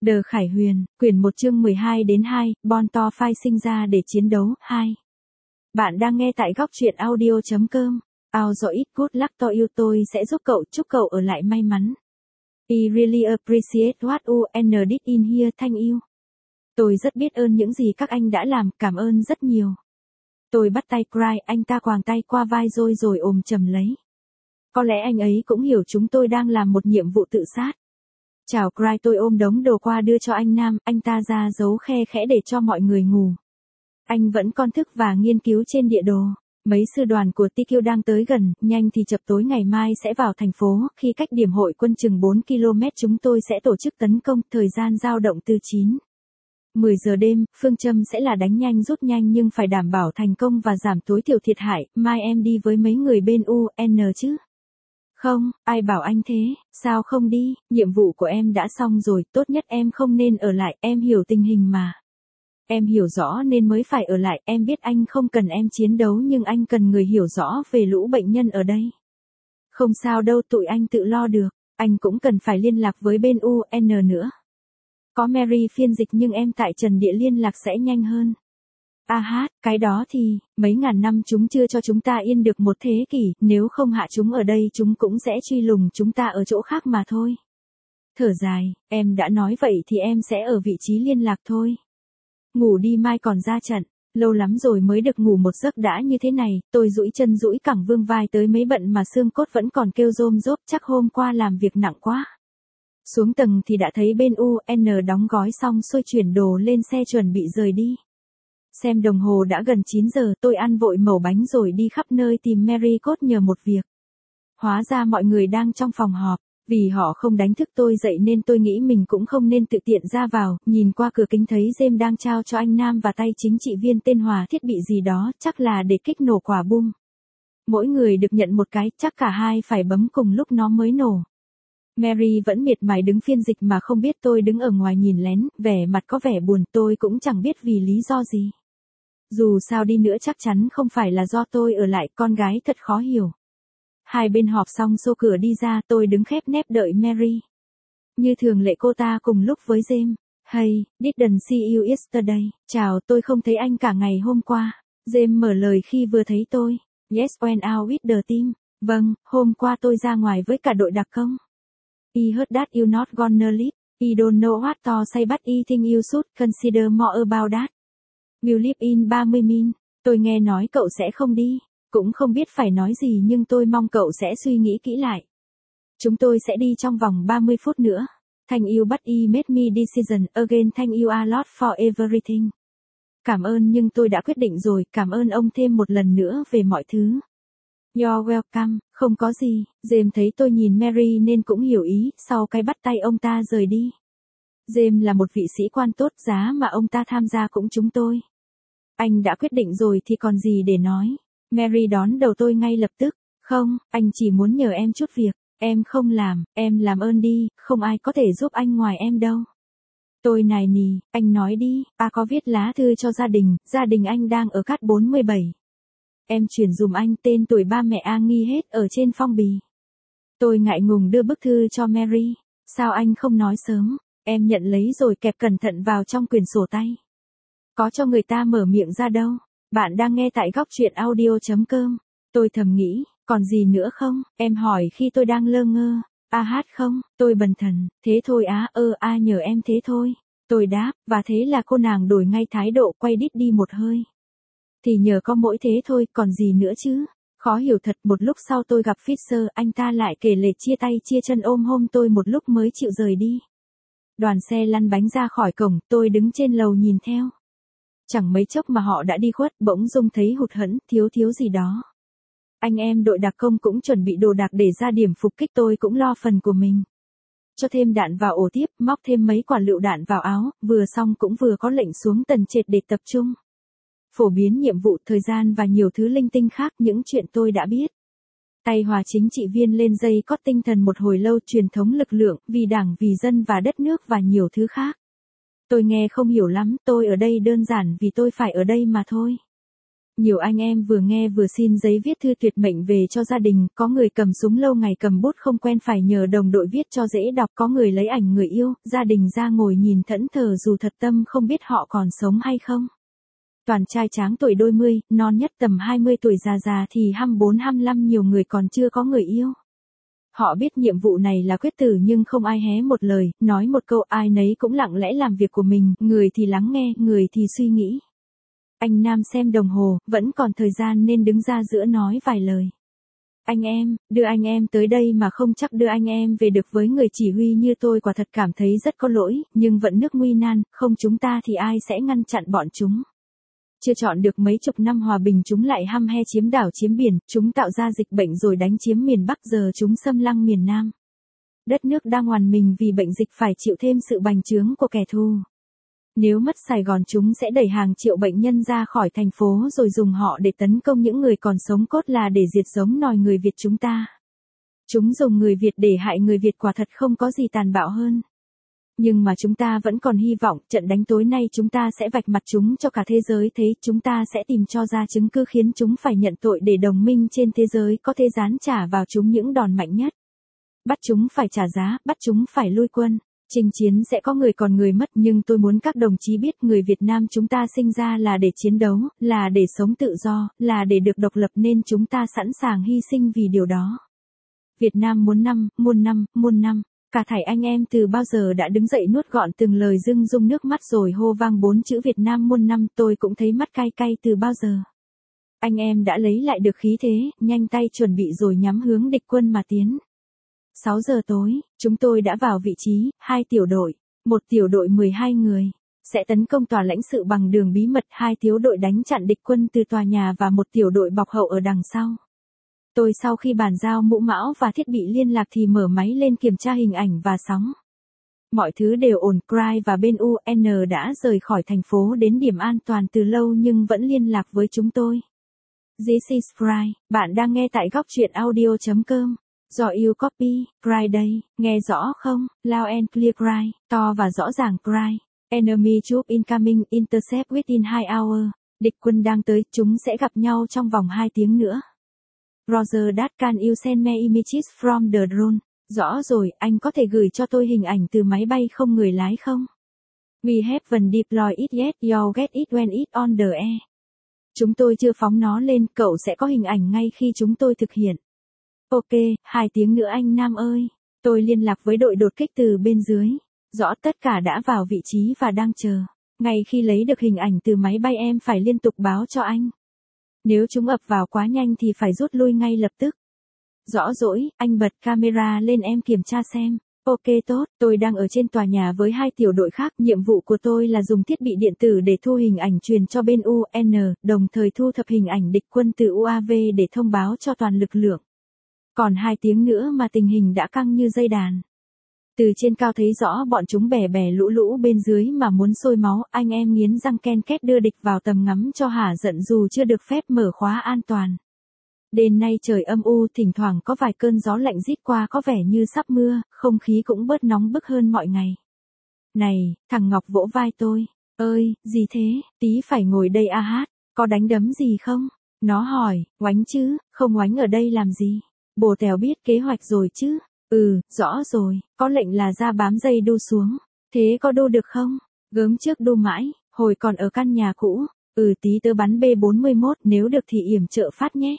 Đờ Khải Huyền, quyển 1 chương 12 đến 2, Bon to phai sinh ra để chiến đấu, 2. Bạn đang nghe tại góc truyện audio.com. Also it good luck to you, tôi sẽ giúp cậu, chúc cậu ở lại may mắn. I really appreciate what you and did in here, thank you. Tôi rất biết ơn những gì các anh đã làm, cảm ơn rất nhiều. Tôi bắt tay Cry, anh ta quàng tay qua vai rồi ôm chầm lấy. Có lẽ anh ấy cũng hiểu chúng tôi đang làm một nhiệm vụ tự sát. Chào Cry, tôi ôm đống đồ qua đưa cho anh Nam, anh ta ra giấu khe khẽ để cho mọi người ngủ. Anh vẫn còn thức và nghiên cứu trên địa đồ. Mấy sư đoàn của TQ đang tới gần, nhanh thì chập tối ngày mai sẽ vào thành phố, khi cách điểm hội quân chừng 4 km chúng tôi sẽ tổ chức tấn công, thời gian dao động từ 9-10 giờ đêm, phương châm sẽ là đánh nhanh rút nhanh nhưng phải đảm bảo thành công và giảm tối thiểu thiệt hại, mai em đi với mấy người bên UN chứ? Không, ai bảo anh thế, sao không đi, nhiệm vụ của em đã xong rồi, tốt nhất em không nên ở lại, em hiểu tình hình mà. Em hiểu rõ nên mới phải ở lại, em biết anh không cần em chiến đấu nhưng anh cần người hiểu rõ về lũ bệnh nhân ở đây. Không sao đâu, tụi anh tự lo được, anh cũng cần phải liên lạc với bên UN nữa. Có Mary phiên dịch nhưng em tại trần địa liên lạc sẽ nhanh hơn. Cái đó thì, mấy ngàn năm chúng chưa cho chúng ta yên được một thế kỷ, nếu không hạ chúng ở đây chúng cũng sẽ truy lùng chúng ta ở chỗ khác mà thôi. Thở dài, em đã nói vậy thì em sẽ ở vị trí liên lạc thôi. Ngủ đi mai còn ra trận, lâu lắm rồi mới được ngủ một giấc đã như thế này, tôi duỗi chân duỗi cẳng vương vai tới mấy bận mà xương cốt vẫn còn kêu rôm rốp, chắc hôm qua làm việc nặng quá. Xuống tầng thì đã thấy bên UN đóng gói xong xuôi chuyển đồ lên xe chuẩn bị rời đi. Xem đồng hồ đã gần 9 giờ, tôi ăn vội mẩu bánh rồi đi khắp nơi tìm Mary cốt nhờ một việc. Hóa ra mọi người đang trong phòng họp, vì họ không đánh thức tôi dậy nên tôi nghĩ mình cũng không nên tự tiện ra vào, nhìn qua cửa kính thấy James đang trao cho anh Nam và tay chính trị viên tên Hòa thiết bị gì đó, chắc là để kích nổ quả bom. Mỗi người được nhận một cái, chắc cả hai phải bấm cùng lúc nó mới nổ. Mary vẫn miệt mài đứng phiên dịch mà không biết tôi đứng ở ngoài nhìn lén, vẻ mặt có vẻ buồn, tôi cũng chẳng biết vì lý do gì. Dù sao đi nữa chắc chắn không phải là do tôi ở lại, con gái thật khó hiểu. Hai bên họp xong xô cửa đi ra, tôi đứng khép nép đợi Mary. Như thường lệ cô ta cùng lúc với James. Hey, didn't see you yesterday. Chào, tôi không thấy anh cả ngày hôm qua. James mở lời khi vừa thấy tôi. Yes, went out with the team. Vâng, hôm qua tôi ra ngoài với cả đội đặc công. I heard that you not gonna leave. I don't know what to say but I think you should consider more about that. Will live in 30 min. Tôi nghe nói cậu sẽ không đi. Cũng không biết phải nói gì nhưng tôi mong cậu sẽ suy nghĩ kỹ lại. Chúng tôi sẽ đi trong vòng 30 phút nữa. Thank you but I made me decision again, thank you a lot for everything. Cảm ơn nhưng tôi đã quyết định rồi, cảm ơn ông thêm một lần nữa về mọi thứ. You're welcome, không có gì. James thấy tôi nhìn Mary nên cũng hiểu ý, sau cái bắt tay ông ta rời đi. James là một vị sĩ quan tốt, giá mà ông ta tham gia cũng chúng tôi. Anh đã quyết định rồi thì còn gì để nói. Mary đón đầu tôi ngay lập tức. Không, anh chỉ muốn nhờ em chút việc. Em không làm, em làm ơn đi, không ai có thể giúp anh ngoài em đâu. Tôi nài nỉ, anh nói đi, có viết lá thư cho gia đình anh đang ở Cát 47. Em chuyển dùm anh, tên tuổi ba mẹ ghi hết ở trên phong bì. Tôi ngại ngùng đưa bức thư cho Mary. Sao anh không nói sớm? Em nhận lấy rồi kẹp cẩn thận vào trong quyển sổ tay. Có cho người ta mở miệng ra đâu. Bạn đang nghe tại góc truyện audio.com. Tôi thầm nghĩ, còn gì nữa không? Em hỏi khi tôi đang lơ ngơ. Không, tôi bần thần, thế thôi nhờ em thế thôi. Tôi đáp, và thế là cô nàng đổi ngay thái độ, quay đít đi một hơi. Thì nhờ có mỗi thế thôi, còn gì nữa chứ? Khó hiểu thật, một lúc sau tôi gặp Fisher, anh ta lại kể lể chia tay chia chân ôm hôn tôi một lúc mới chịu rời đi. Đoàn xe lăn bánh ra khỏi cổng, tôi đứng trên lầu nhìn theo. Chẳng mấy chốc mà họ đã đi khuất, bỗng dưng thấy hụt hẫng, thiếu gì đó. Anh em đội đặc công cũng chuẩn bị đồ đạc để ra điểm phục kích, tôi cũng lo phần của mình. Cho thêm đạn vào ổ tiếp, móc thêm mấy quả lựu đạn vào áo, vừa xong cũng vừa có lệnh xuống tầng trệt để tập trung. Phổ biến nhiệm vụ, thời gian và nhiều thứ linh tinh khác, những chuyện tôi đã biết. Tay Hòa chính trị viên lên dây cót tinh thần một hồi lâu, truyền thống lực lượng, vì đảng, vì dân và đất nước và nhiều thứ khác. Tôi nghe không hiểu lắm, tôi ở đây đơn giản vì tôi phải ở đây mà thôi. Nhiều anh em vừa nghe vừa xin giấy viết thư tuyệt mệnh về cho gia đình, có người cầm súng lâu ngày cầm bút không quen phải nhờ đồng đội viết cho dễ đọc, có người lấy ảnh người yêu, gia đình ra ngồi nhìn thẫn thờ dù thật tâm không biết họ còn sống hay không. Toàn trai tráng tuổi đôi mươi, non nhất tầm 20 tuổi, già già thì 24-25, nhiều người còn chưa có người yêu. Họ biết nhiệm vụ này là quyết tử nhưng không ai hé một lời, nói một câu, ai nấy cũng lặng lẽ làm việc của mình, người thì lắng nghe, người thì suy nghĩ. Anh Nam xem đồng hồ, vẫn còn thời gian nên đứng ra giữa nói vài lời. Anh em, đưa anh em tới đây mà không chắc đưa anh em về được, với người chỉ huy như tôi quả thật cảm thấy rất có lỗi, nhưng vận nước nguy nan, không chúng ta thì ai sẽ ngăn chặn bọn chúng. Chưa chọn được mấy chục năm hòa bình chúng lại hăm he chiếm đảo chiếm biển, chúng tạo ra dịch bệnh rồi đánh chiếm miền Bắc, giờ chúng xâm lăng miền Nam. Đất nước đang oằn mình vì bệnh dịch phải chịu thêm sự bành trướng của kẻ thù. Nếu mất Sài Gòn chúng sẽ đẩy hàng triệu bệnh nhân ra khỏi thành phố rồi dùng họ để tấn công những người còn sống, cốt là để diệt giống nòi người Việt chúng ta. Chúng dùng người Việt để hại người Việt, quả thật không có gì tàn bạo hơn. Nhưng mà chúng ta vẫn còn hy vọng, trận đánh tối nay chúng ta sẽ vạch mặt chúng cho cả thế giới thấy, chúng ta sẽ tìm cho ra chứng cứ khiến chúng phải nhận tội để đồng minh trên thế giới có thể giáng trả vào chúng những đòn mạnh nhất. Bắt chúng phải trả giá, bắt chúng phải lui quân. Chinh chiến sẽ có người còn người mất, nhưng tôi muốn các đồng chí biết người Việt Nam chúng ta sinh ra là để chiến đấu, là để sống tự do, là để được độc lập nên chúng ta sẵn sàng hy sinh vì điều đó. Việt Nam muôn năm, muôn năm, muôn năm. Cả thảy anh em từ bao giờ đã đứng dậy nuốt gọn từng lời rưng rung nước mắt rồi hô vang 4 chữ Việt Nam muôn năm, tôi cũng thấy mắt cay cay từ bao giờ. Anh em đã lấy lại được khí thế, nhanh tay chuẩn bị rồi nhắm hướng địch quân mà tiến. 6 giờ tối, chúng tôi đã vào vị trí, 2 tiểu đội, một tiểu đội 12 người, sẽ tấn công tòa lãnh sự bằng đường bí mật, 2 tiểu đội đánh chặn địch quân từ tòa nhà và một tiểu đội bọc hậu ở đằng sau. Tôi sau khi bàn giao mũ mão và thiết bị liên lạc thì mở máy lên kiểm tra hình ảnh và sóng. Mọi thứ đều ổn, Cry và bên UN đã rời khỏi thành phố đến điểm an toàn từ lâu nhưng vẫn liên lạc với chúng tôi. This is Cry, bạn đang nghe tại góc truyện audio.com. Do you copy, Cry đây, nghe rõ không? Loud and clear Cry, to và rõ ràng Cry. Enemy troop incoming, intercept within 2 hours. Địch quân đang tới, chúng sẽ gặp nhau trong vòng 2 tiếng nữa. Roger that, can you send me images from the drone? Rõ rồi, anh có thể gửi cho tôi hình ảnh từ máy bay không người lái không? We haven't deployed it yet, you'll get it when it's on the air. Chúng tôi chưa phóng nó lên, cậu sẽ có hình ảnh ngay khi chúng tôi thực hiện. Ok, 2 tiếng nữa anh Nam ơi. Tôi liên lạc với đội đột kích từ bên dưới. Rõ, tất cả đã vào vị trí và đang chờ. Ngay khi lấy được hình ảnh từ máy bay em phải liên tục báo cho anh. Nếu chúng ập vào quá nhanh thì phải rút lui ngay lập tức. Rõ rỗi, anh bật camera lên em kiểm tra xem. Ok tốt, tôi đang ở trên tòa nhà với 2 tiểu đội khác. Nhiệm vụ của tôi là dùng thiết bị điện tử để thu hình ảnh truyền cho bên UN, đồng thời thu thập hình ảnh địch quân từ UAV để thông báo cho toàn lực lượng. Còn 2 tiếng nữa mà tình hình đã căng như dây đàn. Từ trên cao thấy rõ bọn chúng bè bè lũ lũ bên dưới mà muốn sôi máu, anh em nghiến răng ken két đưa địch vào tầm ngắm cho hả giận dù chưa được phép mở khóa an toàn. Đêm nay trời âm u, thỉnh thoảng có vài cơn gió lạnh rít qua có vẻ như sắp mưa, không khí cũng bớt nóng bức hơn mọi ngày. Này, thằng Ngọc vỗ vai tôi. Ơi, gì thế, tí phải ngồi đây a hát, có đánh đấm gì không? Nó hỏi, oánh chứ, không oánh ở đây làm gì? Bồ Tèo biết kế hoạch rồi chứ? Rõ rồi, có lệnh là ra bám dây đu xuống. Thế có đu được không? Gớm trước đu mãi, hồi còn ở căn nhà cũ. Tí tớ bắn B41, nếu được thì yểm trợ phát nhé.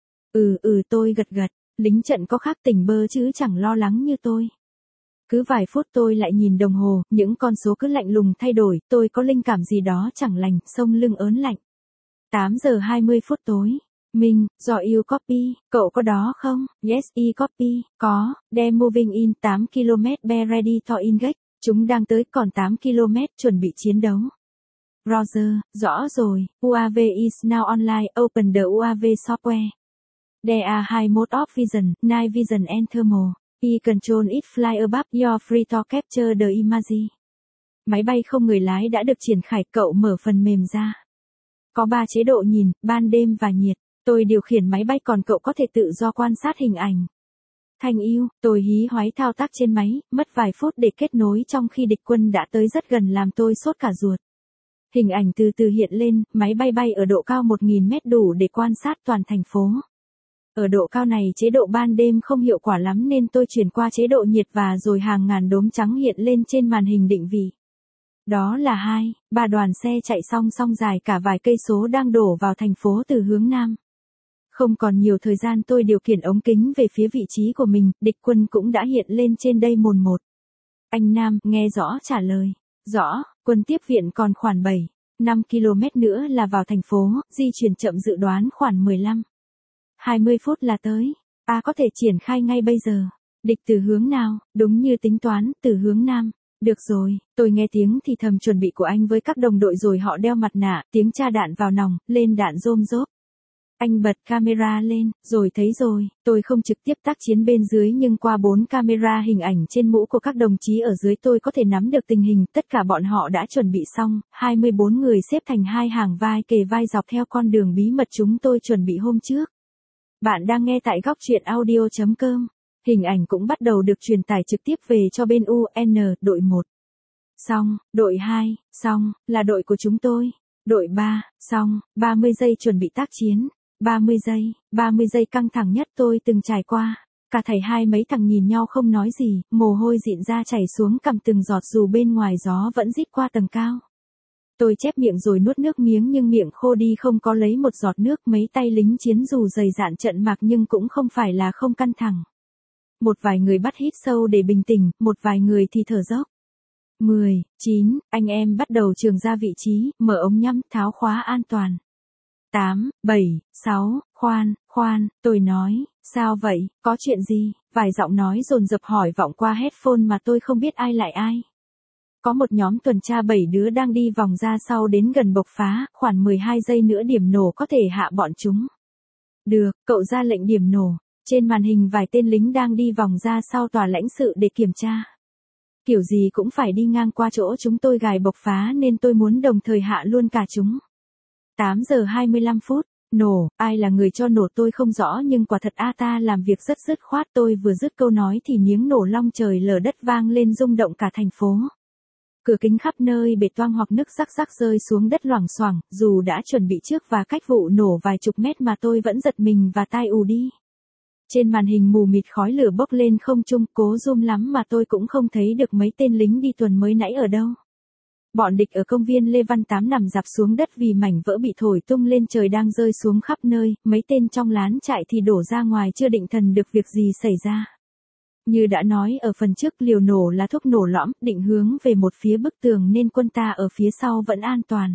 Tôi gật gật, lính trận có khác tỉnh bơ chứ chẳng lo lắng như tôi. Cứ vài phút tôi lại nhìn đồng hồ, những con số cứ lạnh lùng thay đổi, tôi có linh cảm gì đó chẳng lành, sống lưng ớn lạnh. 8 giờ 20 phút tối. Minh, do you copy, cậu có đó không? Yes, I copy, có, they're moving in 8 km, be ready to engage, chúng đang tới còn 8 km, chuẩn bị chiến đấu. Roger, rõ rồi, UAV is now online, open the UAV software. There are high mode of vision, night vision and thermal. I control it fly above, you're free to capture the image. Máy bay không người lái đã được triển khai, cậu mở phần mềm ra. Có 3 chế độ nhìn, ban đêm và nhiệt. Tôi điều khiển máy bay còn cậu có thể tự do quan sát hình ảnh. Thanh yêu, tôi hí hoáy thao tác trên máy, mất vài phút để kết nối trong khi địch quân đã tới rất gần làm tôi sốt cả ruột. Hình ảnh từ từ hiện lên, máy bay bay ở độ cao 1.000 mét đủ để quan sát toàn thành phố. Ở độ cao này chế độ ban đêm không hiệu quả lắm nên tôi chuyển qua chế độ nhiệt và rồi hàng ngàn đốm trắng hiện lên trên màn hình định vị. Đó là 2-3 đoàn xe chạy song song dài cả vài cây số đang đổ vào thành phố từ hướng nam. Không còn nhiều thời gian tôi điều khiển ống kính về phía vị trí của mình, địch quân cũng đã hiện lên trên đây mồn một. Anh Nam, nghe rõ trả lời. Rõ, quân tiếp viện còn khoảng 7-5 km nữa là vào thành phố, di chuyển chậm dự đoán khoảng 15-20 phút là tới. Có thể triển khai ngay bây giờ. Địch từ hướng nào? Đúng như tính toán, từ hướng nam. Được rồi, tôi nghe tiếng thì thầm chuẩn bị của anh với các đồng đội rồi họ đeo mặt nạ, tiếng tra đạn vào nòng, lên đạn rôm rốp. Anh bật camera lên, rồi thấy rồi, tôi không trực tiếp tác chiến bên dưới nhưng qua 4 camera hình ảnh trên mũ của các đồng chí ở dưới tôi có thể nắm được tình hình, tất cả bọn họ đã chuẩn bị xong, 24 người xếp thành 2 hàng vai kề vai dọc theo con đường bí mật chúng tôi chuẩn bị hôm trước. Bạn đang nghe tại góc truyện audio.com. Hình ảnh cũng bắt đầu được truyền tải trực tiếp về cho bên UN, đội 1. Xong, đội 2, xong, là đội của chúng tôi. Đội 3, xong, 30 giây chuẩn bị tác chiến. 30 giây căng thẳng nhất tôi từng trải qua. Cả thầy hai mấy thằng nhìn nhau không nói gì, mồ hôi dịn ra chảy xuống cằm từng giọt dù bên ngoài gió vẫn rít qua tầng cao. Tôi chép miệng rồi nuốt nước miếng nhưng miệng khô đi không có lấy một giọt nước, mấy tay lính chiến dù dày dạn trận mạc nhưng cũng không phải là không căng thẳng. Một vài người bắt hít sâu để bình tĩnh, một vài người thì thở dốc. 10, 9, anh em bắt đầu trường ra vị trí, mở ống nhắm, tháo khóa an toàn. 8, 7, 6, khoan, tôi nói, sao vậy, có chuyện gì? Vài giọng nói dồn dập hỏi vọng qua headphone mà tôi không biết ai lại ai. Có một nhóm tuần tra 7 đứa đang đi vòng ra sau đến gần bộc phá, khoảng 12 giây nữa điểm nổ có thể hạ bọn chúng. Được, cậu ra lệnh điểm nổ. Trên màn hình vài tên lính đang đi vòng ra sau tòa lãnh sự để kiểm tra. Kiểu gì cũng phải đi ngang qua chỗ chúng tôi gài bộc phá nên tôi muốn đồng thời hạ luôn cả chúng. 8 giờ 25 phút, nổ, ai là người cho nổ tôi không rõ nhưng quả thật ta làm việc rất dứt khoát. Tôi vừa dứt câu nói thì miếng nổ long trời lở đất vang lên rung động cả thành phố. Cửa kính khắp nơi bể toang hoặc nứt rắc rắc rơi xuống đất loảng xoảng, dù đã chuẩn bị trước và cách vụ nổ vài chục mét mà tôi vẫn giật mình và tai ù đi. Trên màn hình mù mịt khói lửa bốc lên không trung, cố zoom lắm mà tôi cũng không thấy được mấy tên lính đi tuần mới nãy ở đâu. Bọn địch ở công viên Lê Văn Tám nằm rạp xuống đất vì mảnh vỡ bị thổi tung lên trời đang rơi xuống khắp nơi, mấy tên trong lán trại thì đổ ra ngoài chưa định thần được việc gì xảy ra. Như đã nói ở phần trước, liều nổ là thuốc nổ lõm, định hướng về một phía bức tường nên quân ta ở phía sau vẫn an toàn.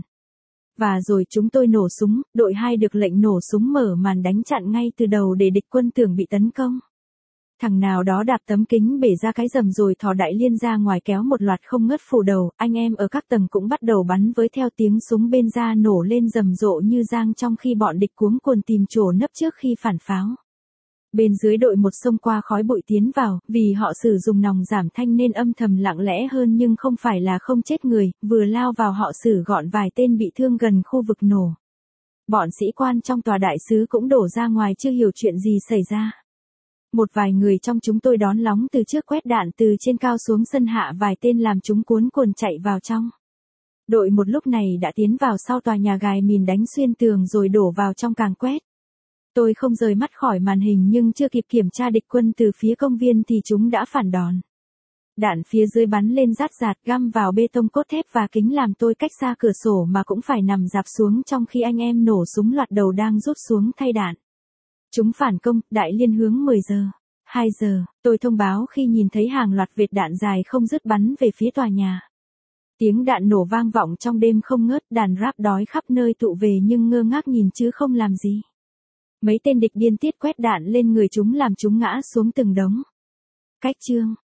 Và rồi chúng tôi nổ súng, đội 2 được lệnh nổ súng mở màn đánh chặn ngay từ đầu để địch quân tưởng bị tấn công. Thằng nào đó đạp tấm kính bể ra cái rầm rồi thò đại liên ra ngoài kéo một loạt không ngớt phủ đầu, anh em ở các tầng cũng bắt đầu bắn với theo tiếng súng bên ra nổ lên rầm rộ như giang trong khi bọn địch cuống cuồng tìm chỗ nấp trước khi phản pháo. Bên dưới đội 1 xông qua khói bụi tiến vào, vì họ sử dụng nòng giảm thanh nên âm thầm lặng lẽ hơn nhưng không phải là không chết người, vừa lao vào họ xử gọn vài tên bị thương gần khu vực nổ. Bọn sĩ quan trong tòa đại sứ cũng đổ ra ngoài chưa hiểu chuyện gì xảy ra. Một vài người trong chúng tôi đón lóng từ trước quét đạn từ trên cao xuống sân hạ vài tên làm chúng cuốn cuồng chạy vào trong. Đội 1 lúc này đã tiến vào sau tòa nhà gài mìn đánh xuyên tường rồi đổ vào trong càng quét. Tôi không rời mắt khỏi màn hình nhưng chưa kịp kiểm tra địch quân từ phía công viên thì chúng đã phản đòn. Đạn phía dưới bắn lên rát rạt găm vào bê tông cốt thép và kính làm tôi cách xa cửa sổ mà cũng phải nằm rạp xuống trong khi anh em nổ súng loạt đầu đang rút xuống thay đạn. Chúng phản công, đại liên hướng 10 giờ. 2 giờ, tôi thông báo khi nhìn thấy hàng loạt vệt đạn dài không dứt bắn về phía tòa nhà. Tiếng đạn nổ vang vọng trong đêm không ngớt, đàn rap đói khắp nơi tụ về nhưng ngơ ngác nhìn chứ không làm gì. Mấy tên địch điên tiết quét đạn lên người chúng làm chúng ngã xuống từng đống. Cách chương